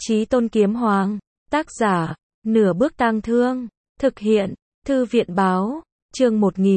Chí Tôn Kiếm Hoàng, tác giả, Nửa Bước Tang Thương, thực hiện, Thư viện Báo, chương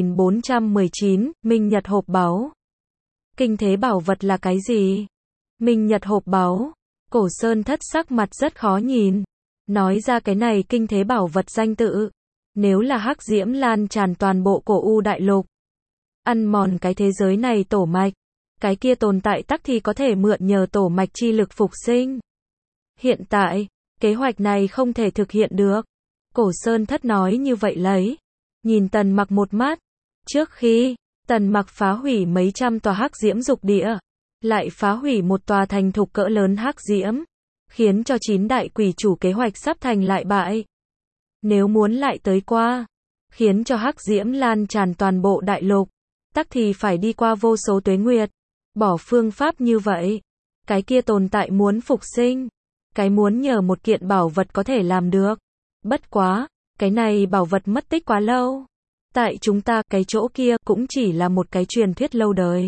1419, Minh Nhật hộp báu. Kinh thế bảo vật là cái gì? Minh Nhật hộp báu. Cổ Sơn Thất sắc mặt rất khó nhìn. Nói ra cái này kinh thế bảo vật danh tự. Nếu là hắc diễm lan tràn toàn bộ cổ U đại lục, ăn mòn cái thế giới này tổ mạch, cái kia tồn tại tắc thì có thể mượn nhờ tổ mạch chi lực phục sinh. Hiện tại, kế hoạch này không thể thực hiện được. Cổ Sơn Thất nói như vậy lấy. Nhìn Tần Mặc một mắt. Trước khi, Tần Mặc phá hủy mấy trăm tòa hắc diễm dục địa, lại phá hủy một tòa thành thục cỡ lớn hắc diễm, khiến cho 9 đại quỷ chủ kế hoạch sắp thành lại bại. Nếu muốn lại tới qua, khiến cho hắc diễm lan tràn toàn bộ đại lục, tắc thì phải đi qua vô số tuế nguyệt. Bỏ phương pháp như vậy, cái kia tồn tại muốn phục sinh, cái muốn nhờ một kiện bảo vật có thể làm được. Bất quá, cái này bảo vật mất tích quá lâu. Tại chúng ta, cái chỗ kia cũng chỉ là một cái truyền thuyết lâu đời.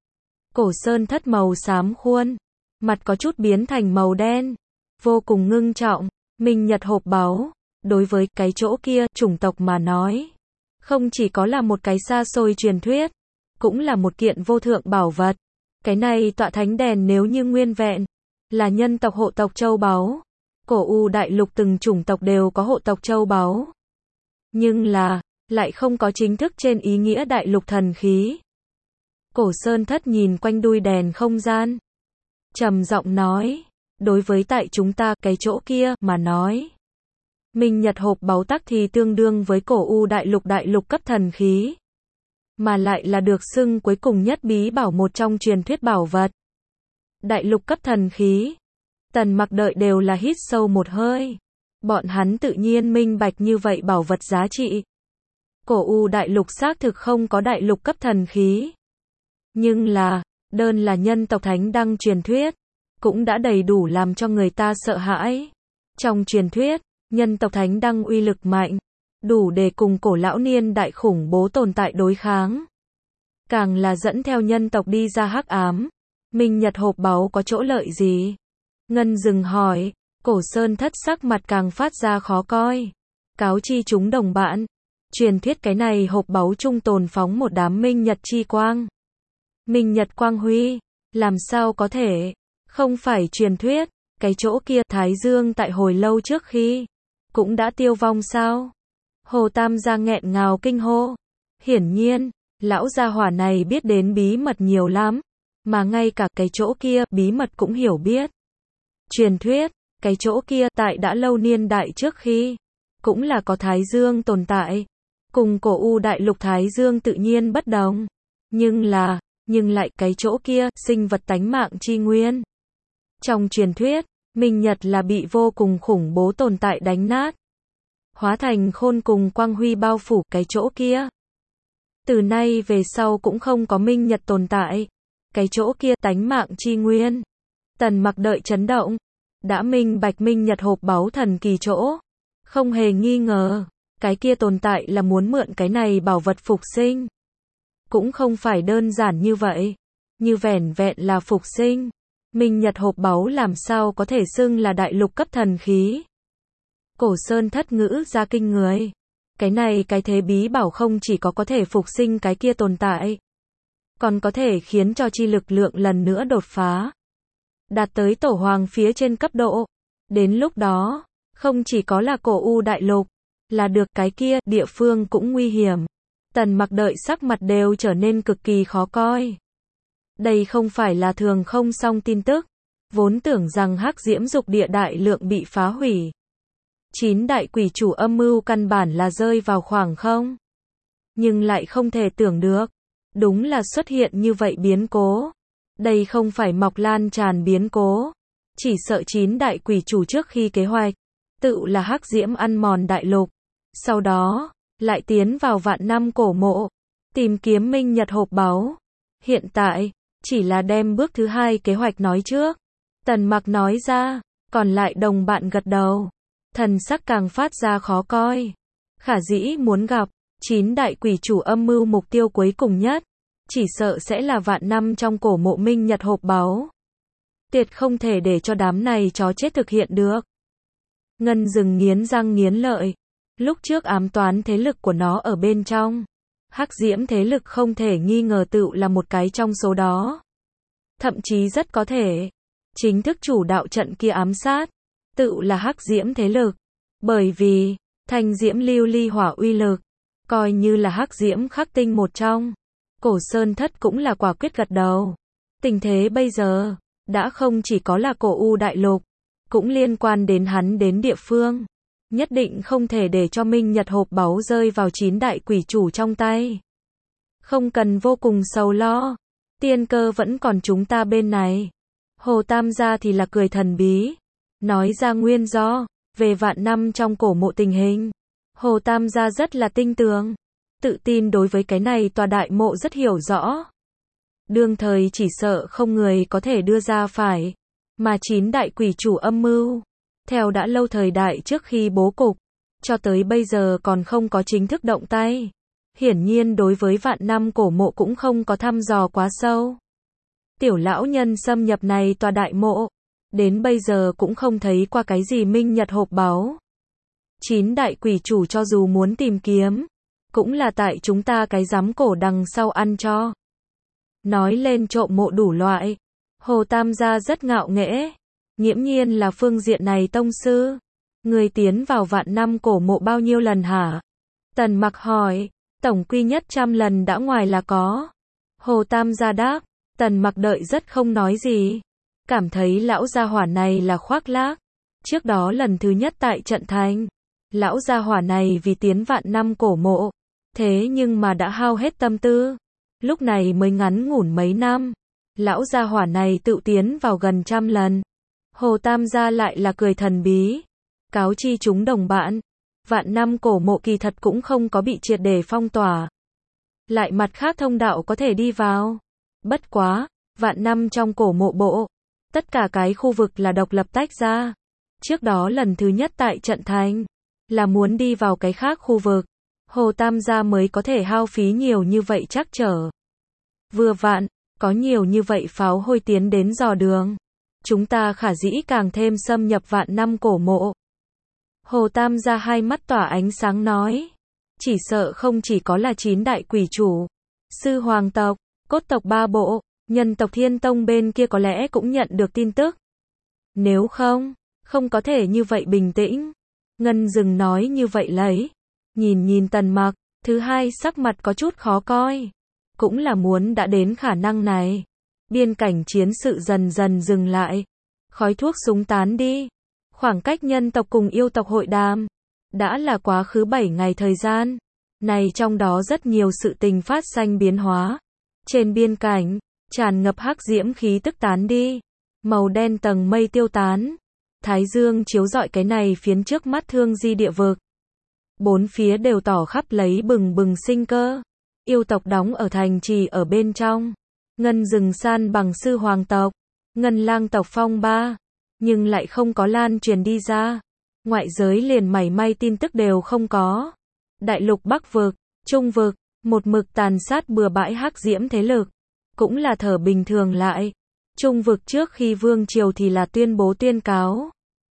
Cổ Sơn Thất màu xám khuôn, mặt có chút biến thành màu đen, vô cùng ngưng trọng. Minh Nhật hộp báu, đối với cái chỗ kia, chủng tộc mà nói, không chỉ có là một cái xa xôi truyền thuyết, cũng là một kiện vô thượng bảo vật. Cái này tọa thánh đèn nếu như nguyên vẹn, là nhân tộc hộ tộc châu báu. Cổ U đại lục từng chủng tộc đều có hộ tộc châu báu. Nhưng là, lại không có chính thức trên ý nghĩa đại lục thần khí. Cổ Sơn Thất nhìn quanh đuôi đèn không gian, trầm giọng nói, đối với tại chúng ta, cái chỗ kia, mà nói, Minh Nhật hộp báu tắc thì tương đương với cổ U đại lục cấp thần khí. Mà lại là được xưng cuối cùng nhất bí bảo một trong truyền thuyết bảo vật. Đại lục cấp thần khí. Tần Mặc đợi đều là hít sâu một hơi. Bọn hắn tự nhiên minh bạch như vậy bảo vật giá trị. Cổ U đại lục xác thực không có đại lục cấp thần khí. Nhưng là, đơn là nhân tộc thánh đăng truyền thuyết, cũng đã đầy đủ làm cho người ta sợ hãi. Trong truyền thuyết, nhân tộc thánh đăng uy lực mạnh, đủ để cùng cổ lão niên đại khủng bố tồn tại đối kháng. Càng là dẫn theo nhân tộc đi ra hắc ám. Minh Nhật hộp báu có chỗ lợi gì? Ngân dừng hỏi. Cổ Sơn Thất sắc mặt càng phát ra khó coi. Cáo chi chúng đồng bạn. Truyền thuyết cái này hộp báu trung tồn phóng một đám minh nhật chi quang. Minh Nhật quang huy. Làm sao có thể? Không phải truyền thuyết. Cái chỗ kia Thái Dương tại hồi lâu trước khi cũng đã tiêu vong sao? Hồ Tam gia nghẹn ngào kinh hô. Hiển nhiên, lão gia hỏa này biết đến bí mật nhiều lắm, mà ngay cả cái chỗ kia bí mật cũng hiểu biết. Truyền thuyết, cái chỗ kia tại đã lâu niên đại trước khi cũng là có Thái Dương tồn tại, cùng cổ U đại lục Thái Dương tự nhiên bất đồng, nhưng lại cái chỗ kia sinh vật tánh mạng chi nguyên. Trong truyền thuyết, Minh Nhật là bị vô cùng khủng bố tồn tại đánh nát, hóa thành khôn cùng quang huy bao phủ cái chỗ kia. Từ nay về sau cũng không có Minh Nhật tồn tại. Cái chỗ kia tánh mạng chi nguyên. Tần Mặc đợi chấn động. Đã minh bạch Minh Nhật hộp báu thần kỳ chỗ. Không hề nghi ngờ. Cái kia tồn tại là muốn mượn cái này bảo vật phục sinh. Cũng không phải đơn giản như vậy. Như vẻn vẹn là phục sinh. Minh Nhật hộp báu làm sao có thể xưng là đại lục cấp thần khí. Cổ Sơn Thất ngữ ra kinh người. Cái này cái thế bí bảo không chỉ có thể phục sinh cái kia tồn tại, còn có thể khiến cho chi lực lượng lần nữa đột phá, đạt tới tổ hoàng phía trên cấp độ. Đến lúc đó, không chỉ có là cổ U đại lục, là được cái kia địa phương cũng nguy hiểm. Tần Mặc đợi sắc mặt đều trở nên cực kỳ khó coi. Đây không phải là thường không xong tin tức. Vốn tưởng rằng hắc diễm dục địa đại lượng bị phá hủy. 9 đại quỷ chủ âm mưu căn bản là rơi vào khoảng không. Nhưng lại không thể tưởng được. Đúng là xuất hiện như vậy biến cố. Đây không phải mọc lan tràn biến cố. Chỉ sợ 9 đại quỷ chủ trước khi kế hoạch, tự là hắc diễm ăn mòn đại lục. Sau đó, lại tiến vào vạn năm cổ mộ, tìm kiếm Minh Nhật hộp báu. Hiện tại, chỉ là đem bước thứ 2 kế hoạch nói trước. Tần Mặc nói ra, còn lại đồng bạn gật đầu. Thần sắc càng phát ra khó coi. Khả dĩ muốn gặp 9 đại quỷ chủ âm mưu mục tiêu cuối cùng nhất, chỉ sợ sẽ là vạn năm trong cổ mộ Minh Nhật hộp báu. tuyệt không thể để cho đám này chó chết thực hiện được. Ngân Dừng nghiến răng nghiến lợi. Lúc trước ám toán thế lực của nó ở bên trong. Hắc Diễm thế lực không thể nghi ngờ tựu là một cái trong số đó. Thậm chí rất có thể, chính thức chủ đạo trận kia ám sát, tựu là Hắc Diễm thế lực. Bởi vì, Thanh Diễm Lưu Ly Hỏa uy lực, coi như là Hắc Diễm khắc tinh một trong. Cổ Sơn Thất cũng là quả quyết gật đầu. Tình thế bây giờ, đã không chỉ có là Cổ U Đại Lục, cũng liên quan đến hắn đến địa phương. Nhất định không thể để cho Minh Nhật hộp báu rơi vào 9 đại quỷ chủ trong tay. Không cần vô cùng sầu lo, tiên cơ vẫn còn chúng ta bên này. Hồ Tam gia thì là cười thần bí, nói ra nguyên do, về vạn năm trong cổ mộ tình hình. Hồ Tam gia rất là tinh tường, tự tin đối với cái này tòa đại mộ rất hiểu rõ. Đương thời chỉ sợ không người có thể đưa ra phải, mà 9 đại quỷ chủ âm mưu. Theo đã lâu thời đại trước khi bố cục, cho tới bây giờ còn không có chính thức động tay. Hiển nhiên đối với vạn năm cổ mộ cũng không có thăm dò quá sâu. Tiểu lão nhân xâm nhập này tòa đại mộ, đến bây giờ cũng không thấy qua cái gì Minh Nhật hộp báu. 9 đại quỷ chủ cho dù muốn tìm kiếm, cũng là tại chúng ta cái giám cổ đằng sau ăn cho. Nói lên trộm mộ đủ loại, Hồ Tam gia rất ngạo nghễ. Nghiễm nhiên là phương diện này tông sư. Người tiến vào vạn năm cổ mộ bao nhiêu lần hả? Tần Mặc hỏi. Tổng quy nhất 100 lần đã ngoài là có. Hồ Tam gia đáp. Tần Mặc đợi rất không nói gì. Cảm thấy lão gia hỏa này là khoác lác. Trước đó lần thứ nhất tại trận thành, lão gia hỏa này vì tiến vạn năm cổ mộ, thế nhưng mà đã hao hết tâm tư. Lúc này mới ngắn ngủn mấy năm, lão gia hỏa này tự tiến vào gần 100 lần. Hồ Tam gia lại là cười thần bí. Cáo chi chúng đồng bạn, vạn năm cổ mộ kỳ thật cũng không có bị triệt để phong tỏa. Lại mặt khác thông đạo có thể đi vào. Bất quá, vạn năm trong cổ mộ bộ, tất cả cái khu vực là độc lập tách ra. Trước đó lần thứ nhất tại trận thành, là muốn đi vào cái khác khu vực. Hồ Tam gia mới có thể hao phí nhiều như vậy trắc trở. Vừa vặn, có nhiều như vậy pháo hôi tiến đến dò đường. Chúng ta khả dĩ càng thêm xâm nhập vạn năm cổ mộ. Hồ Tam gia hai mắt tỏa ánh sáng nói. Chỉ sợ không chỉ có là 9 đại quỷ chủ, sư hoàng tộc, cốt tộc 3 bộ, nhân tộc Thiên Tông bên kia có lẽ cũng nhận được tin tức. Nếu không, không có thể như vậy bình tĩnh. Ngân Dừng nói như vậy lấy. Nhìn Tần Mặc, thứ hai sắc mặt có chút khó coi. Cũng là muốn đã đến khả năng này. Biên cảnh chiến sự dần dần dừng lại. Khói thuốc súng tán đi. Khoảng cách nhân tộc cùng yêu tộc hội đàm. Đã là quá khứ 7 ngày thời gian. Này trong đó rất nhiều sự tình phát sinh biến hóa. Trên biên cảnh, tràn ngập hắc diễm khí tức tán đi. Màu đen tầng mây tiêu tán. Thái dương chiếu rọi cái này phiến trước mắt thương di địa vực. Bốn phía đều tỏ khắp lấy bừng bừng sinh cơ. Yêu tộc đóng ở thành trì ở bên trong. Ngân Dừng san bằng sư hoàng tộc. Ngân Lang tộc phong ba. Nhưng lại không có lan truyền đi ra. Ngoại giới liền mảy may tin tức đều không có. Đại lục Bắc vực, Trung vực, một mực tàn sát bừa bãi hắc diễm thế lực. Cũng là thở bình thường lại. Trung vực trước khi vương triều thì là tuyên bố tuyên cáo.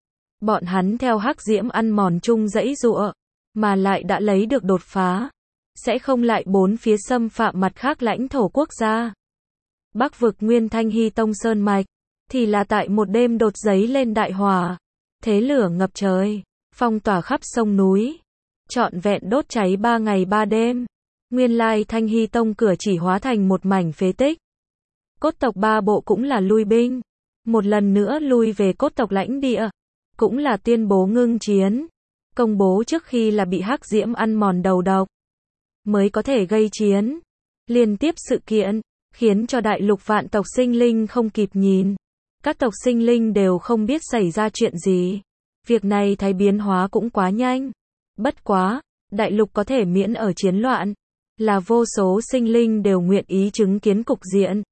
Bọn hắn theo hắc diễm ăn mòn chung dãy giụa, mà lại đã lấy được đột phá. Sẽ không lại bốn phía xâm phạm mặt khác lãnh thổ quốc gia. Bắc vực Nguyên Thanh Hy Tông Sơn Mạch, thì là tại một đêm đột giấy lên đại hỏa. Thế lửa ngập trời, phong tỏa khắp sông núi. Trọn vẹn đốt cháy 3 ngày 3 đêm. Nguyên lai Thanh Hy Tông cửa chỉ hóa thành một mảnh phế tích. Cốt tộc 3 bộ cũng là lui binh. Một lần nữa lui về cốt tộc lãnh địa. Cũng là tuyên bố ngưng chiến. Công bố trước khi là bị hắc diễm ăn mòn đầu độc. Mới có thể gây chiến. Liên tiếp sự kiện, khiến cho đại lục vạn tộc sinh linh không kịp nhìn. Các tộc sinh linh đều không biết xảy ra chuyện gì. Việc này thấy biến hóa cũng quá nhanh. Bất quá, đại lục có thể miễn ở chiến loạn. Là vô số sinh linh đều nguyện ý chứng kiến cục diện.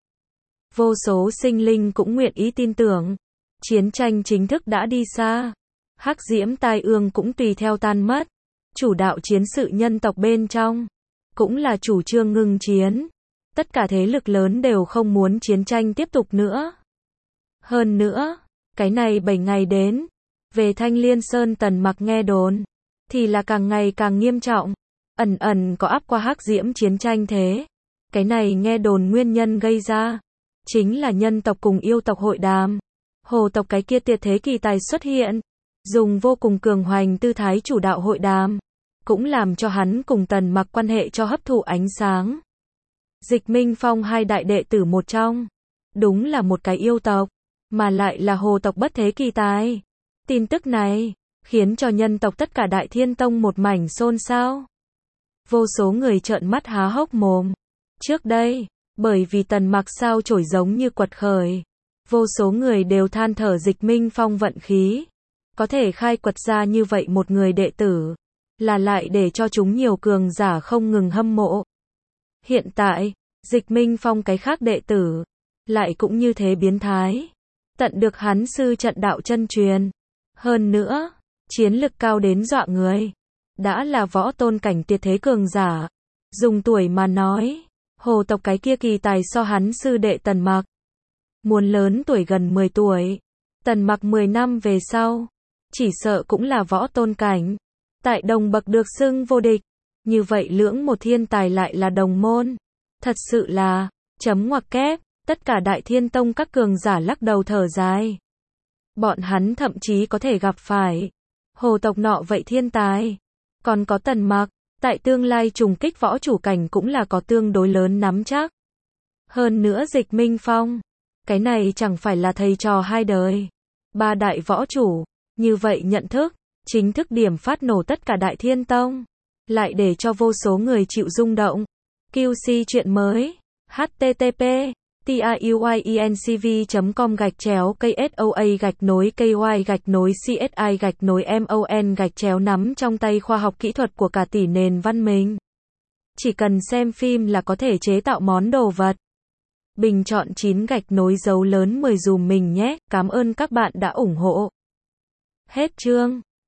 Vô số sinh linh cũng nguyện ý tin tưởng. Chiến tranh chính thức đã đi xa. Hắc diễm tai ương cũng tùy theo tan mất. Chủ đạo chiến sự nhân tộc bên trong. Cũng là chủ trương ngưng chiến. Tất cả thế lực lớn đều không muốn chiến tranh tiếp tục nữa. Hơn nữa, cái này 7 ngày đến, về Thanh Liên Sơn Tần Mặc nghe đồn, thì là càng ngày càng nghiêm trọng, ẩn ẩn có áp qua hắc diễm chiến tranh thế. Cái này nghe đồn nguyên nhân gây ra, chính là nhân tộc cùng yêu tộc hội đàm. Hồ tộc cái kia tuyệt thế kỳ tài xuất hiện, dùng vô cùng cường hoành tư thái chủ đạo hội đàm, cũng làm cho hắn cùng Tần Mặc quan hệ cho hấp thụ ánh sáng. Dịch Minh Phong hai đại đệ tử một trong, đúng là một cái yêu tộc, mà lại là hồ tộc bất thế kỳ tài. Tin tức này, khiến cho nhân tộc tất cả Đại Thiên Tông một mảnh xôn xao. Vô số người trợn mắt há hốc mồm. Trước đây, bởi vì Tần Mặc sao chổi giống như quật khởi, vô số người đều than thở Dịch Minh Phong vận khí. Có thể khai quật ra như vậy một người đệ tử, là lại để cho chúng nhiều cường giả không ngừng hâm mộ. Hiện tại, Dịch Minh Phong cái khác đệ tử, lại cũng như thế biến thái. Tận được hắn sư trận đạo chân truyền. Hơn nữa, chiến lực cao đến dọa người. Đã là võ tôn cảnh tuyệt thế cường giả. Dùng tuổi mà nói, hồ tộc cái kia kỳ tài so hắn sư đệ Tần Mặc. Muốn lớn tuổi gần 10 tuổi. Tần Mặc 10 năm về sau, chỉ sợ cũng là võ tôn cảnh. Tại đồng bậc được xưng vô địch. Như vậy lưỡng một thiên tài lại là đồng môn. Thật sự là, chấm ngoặc kép, tất cả Đại Thiên Tông các cường giả lắc đầu thở dài. Bọn hắn thậm chí có thể gặp phải hồ tộc nọ vậy thiên tài. Còn có Tần Mặc, tại tương lai trùng kích võ chủ cảnh cũng là có tương đối lớn nắm chắc. Hơn nữa Dịch Minh Phong, cái này chẳng phải là thầy trò hai đời. Ba đại võ chủ, như vậy nhận thức, chính thức điểm phát nổ tất cả Đại Thiên Tông. Lại để cho vô số người chịu rung động. QC chuyện mới. http://tiyuinCV.com/KSOA-KY-CSI-MON nắm trong tay khoa học kỹ thuật của cả tỷ nền văn minh. Chỉ cần xem phim là có thể chế tạo món đồ vật. Bình chọn 9 dấu lớn 10 dùm mình nhé. Cảm ơn các bạn đã ủng hộ. Hết chương.